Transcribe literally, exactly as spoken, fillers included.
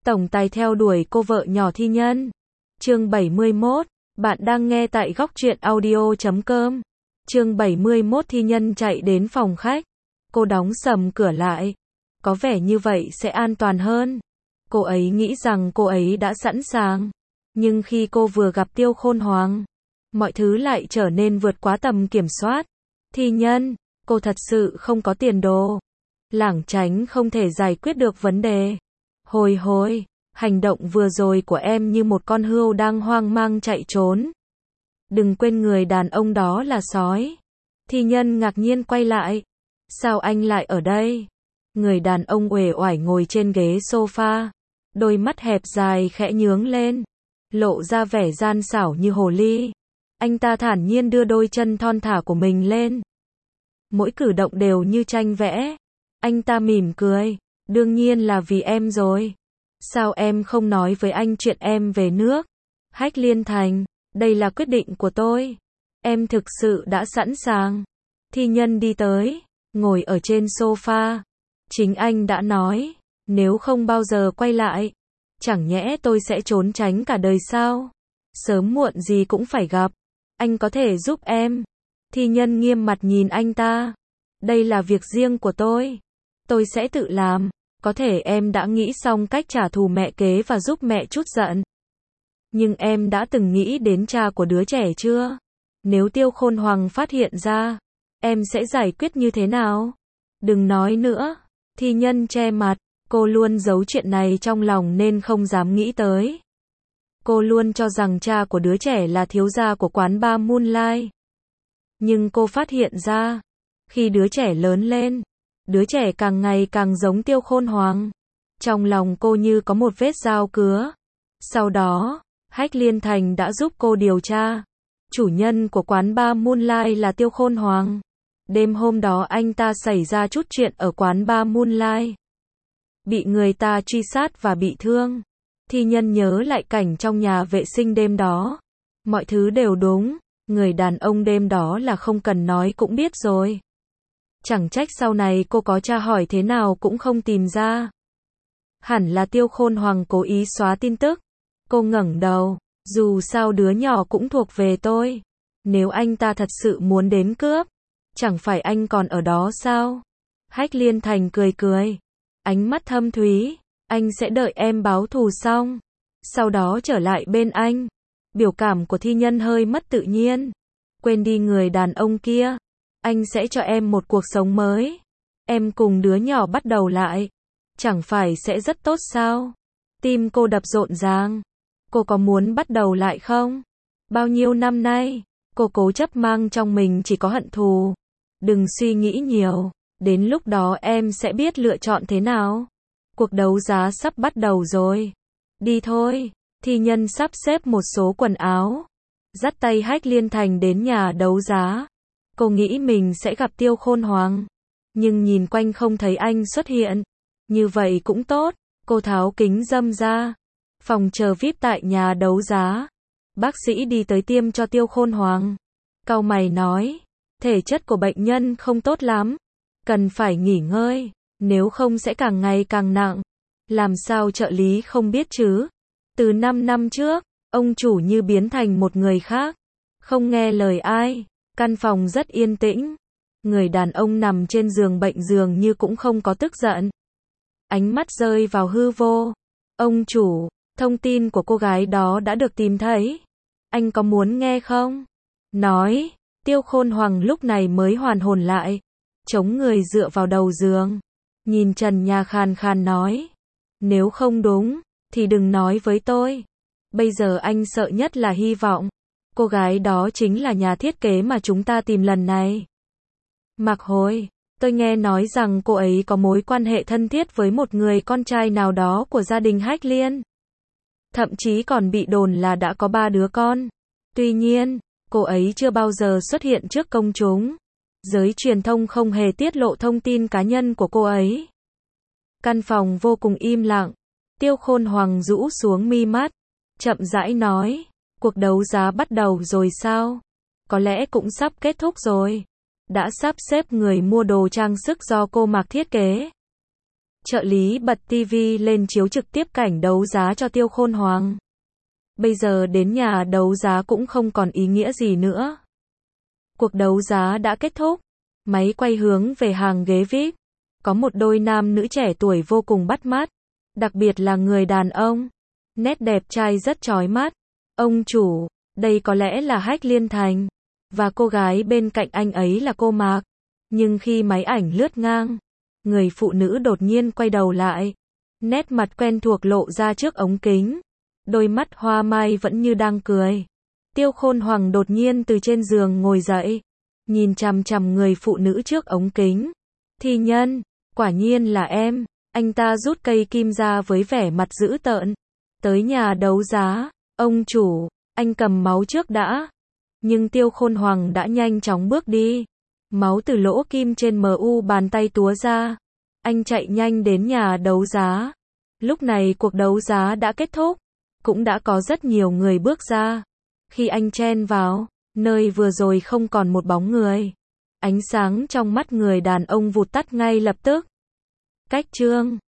tổng tài theo đuổi cô vợ nhỏ Thi Nhân. Chương bảy mươi mốt, bạn đang nghe tại góc truyện audio chấm com. Chương bảy mươi mốt Thi Nhân chạy đến phòng khách. Cô đóng sầm cửa lại. Có vẻ như vậy sẽ an toàn hơn. Cô ấy nghĩ rằng cô ấy đã sẵn sàng. Nhưng khi cô vừa gặp Tiêu Khôn Hoàng, mọi thứ lại trở nên vượt quá tầm kiểm soát. Thi Nhân, cô thật sự không có tiền đồ. Lảng tránh không thể giải quyết được vấn đề. Hồi hồi, hành động vừa rồi của em như một con hươu đang hoang mang chạy trốn. Đừng quên người đàn ông đó là sói. Thi Nhân ngạc nhiên quay lại. Sao anh lại ở đây? Người đàn ông uể oải ngồi trên ghế sofa. Đôi mắt hẹp dài khẽ nhướng lên. Lộ ra vẻ gian xảo như hồ ly. Anh ta thản nhiên đưa đôi chân thon thả của mình lên. Mỗi cử động đều như tranh vẽ. Anh ta mỉm cười. Đương nhiên là vì em rồi. Sao em không nói với anh chuyện em về nước? Hách Liên Thành, đây là quyết định của tôi. Em thực sự đã sẵn sàng. Thi Nhân đi tới, ngồi ở trên sofa. Chính anh đã nói, nếu không bao giờ quay lại, chẳng nhẽ tôi sẽ trốn tránh cả đời sao? Sớm muộn gì cũng phải gặp. Anh có thể giúp em. Thi Nhân nghiêm mặt nhìn anh ta. Đây là việc riêng của tôi. Tôi sẽ tự làm. Có thể em đã nghĩ xong cách trả thù mẹ kế và giúp mẹ trút giận. Nhưng em đã từng nghĩ đến cha của đứa trẻ chưa? Nếu Tiêu Khôn Hoàng phát hiện ra, em sẽ giải quyết như thế nào? Đừng nói nữa. Thi Nhân che mặt. Cô luôn giấu chuyện này trong lòng nên không dám nghĩ tới. Cô luôn cho rằng cha của đứa trẻ là thiếu gia của quán bar Moonlight. Nhưng cô phát hiện ra, khi đứa trẻ lớn lên, đứa trẻ càng ngày càng giống Tiêu Khôn Hoàng. Trong lòng cô như có một vết dao cứa. Sau đó, Hách Liên Thành đã giúp cô điều tra. Chủ nhân của quán bar Moonlight là Tiêu Khôn Hoàng. Đêm hôm đó anh ta xảy ra chút chuyện ở quán bar Moonlight. Bị người ta truy sát và bị thương. Thi Nhân nhớ lại cảnh trong nhà vệ sinh đêm đó. Mọi thứ đều đúng. Người đàn ông đêm đó là không cần nói cũng biết rồi. Chẳng trách sau này cô có tra hỏi thế nào cũng không tìm ra. Hẳn là Tiêu Khôn Hoàng cố ý xóa tin tức. Cô ngẩng đầu. Dù sao đứa nhỏ cũng thuộc về tôi. Nếu anh ta thật sự muốn đến cướp, chẳng phải anh còn ở đó sao? Hách Liên Thành cười cười. Ánh mắt thâm thúy. Anh sẽ đợi em báo thù xong. Sau đó trở lại bên anh. Biểu cảm của Thi Nhân hơi mất tự nhiên. Quên đi người đàn ông kia. Anh sẽ cho em một cuộc sống mới. Em cùng đứa nhỏ bắt đầu lại. Chẳng phải sẽ rất tốt sao? Tim cô đập rộn ràng. Cô có muốn bắt đầu lại không? Bao nhiêu năm nay, cô cố chấp mang trong mình chỉ có hận thù. Đừng suy nghĩ nhiều. Đến lúc đó em sẽ biết lựa chọn thế nào. Cuộc đấu giá sắp bắt đầu rồi. Đi thôi. Thi Nhân sắp xếp một số quần áo. Dắt tay Hách Liên Thành đến nhà đấu giá. Cô nghĩ mình sẽ gặp Tiêu Khôn Hoàng. Nhưng nhìn quanh không thấy anh xuất hiện. Như vậy cũng tốt. Cô tháo kính râm ra. Phòng chờ vi ai pi tại nhà đấu giá. Bác sĩ đi tới tiêm cho Tiêu Khôn Hoàng. Cau mày nói. Thể chất của bệnh nhân không tốt lắm. Cần phải nghỉ ngơi. Nếu không sẽ càng ngày càng nặng. Làm sao trợ lý không biết chứ? Từ năm năm trước, ông chủ như biến thành một người khác. Không nghe lời ai. Căn phòng rất yên tĩnh. Người đàn ông nằm trên giường bệnh dường như cũng không có tức giận. Ánh mắt rơi vào hư vô. Ông chủ, thông tin của cô gái đó đã được tìm thấy. Anh có muốn nghe không? Nói. Tiêu Khôn Hoàng lúc này mới hoàn hồn lại. Chống người dựa vào đầu giường. Nhìn trần nhà khàn khàn nói. Nếu không đúng, thì đừng nói với tôi. Bây giờ anh sợ nhất là hy vọng. Cô gái đó chính là nhà thiết kế mà chúng ta tìm lần này. Mạc Hồi, tôi nghe nói rằng cô ấy có mối quan hệ thân thiết với một người con trai nào đó của gia đình Hách Liên. Thậm chí còn bị đồn là đã có ba đứa con. Tuy nhiên, cô ấy chưa bao giờ xuất hiện trước công chúng. Giới truyền thông không hề tiết lộ thông tin cá nhân của cô ấy. Căn phòng vô cùng im lặng. Tiêu Khôn Hoàng rũ xuống mi mắt. Chậm rãi nói. Cuộc đấu giá bắt đầu rồi sao? Có lẽ cũng sắp kết thúc rồi. Đã sắp xếp người mua đồ trang sức do cô Mạc thiết kế. Trợ lý bật tivi lên chiếu trực tiếp cảnh đấu giá cho Tiêu Khôn Hoàng. Bây giờ đến nhà đấu giá cũng không còn ý nghĩa gì nữa. Cuộc đấu giá đã kết thúc. Máy quay hướng về hàng ghế vi ai pi. Có một đôi nam nữ trẻ tuổi vô cùng bắt mắt. Đặc biệt là người đàn ông. Nét đẹp trai rất chói mắt. Ông chủ, đây có lẽ là Hách Liên Thành. Và cô gái bên cạnh anh ấy là cô Mạc. Nhưng khi máy ảnh lướt ngang, người phụ nữ đột nhiên quay đầu lại. Nét mặt quen thuộc lộ ra trước ống kính. Đôi mắt hoa mai vẫn như đang cười. Tiêu Khôn Hoàng đột nhiên từ trên giường ngồi dậy. Nhìn chằm chằm người phụ nữ trước ống kính. Thi Nhân, quả nhiên là em. Anh ta rút cây kim ra với vẻ mặt dữ tợn. Tới nhà đấu giá, ông chủ, anh cầm máu trước đã. Nhưng Tiêu Khôn Hoàng đã nhanh chóng bước đi. Máu từ lỗ kim trên mu bàn tay túa ra. Anh chạy nhanh đến nhà đấu giá. Lúc này cuộc đấu giá đã kết thúc. Cũng đã có rất nhiều người bước ra. Khi anh chen vào, nơi vừa rồi không còn một bóng người. Ánh sáng trong mắt người đàn ông vụt tắt ngay lập tức. Cách chương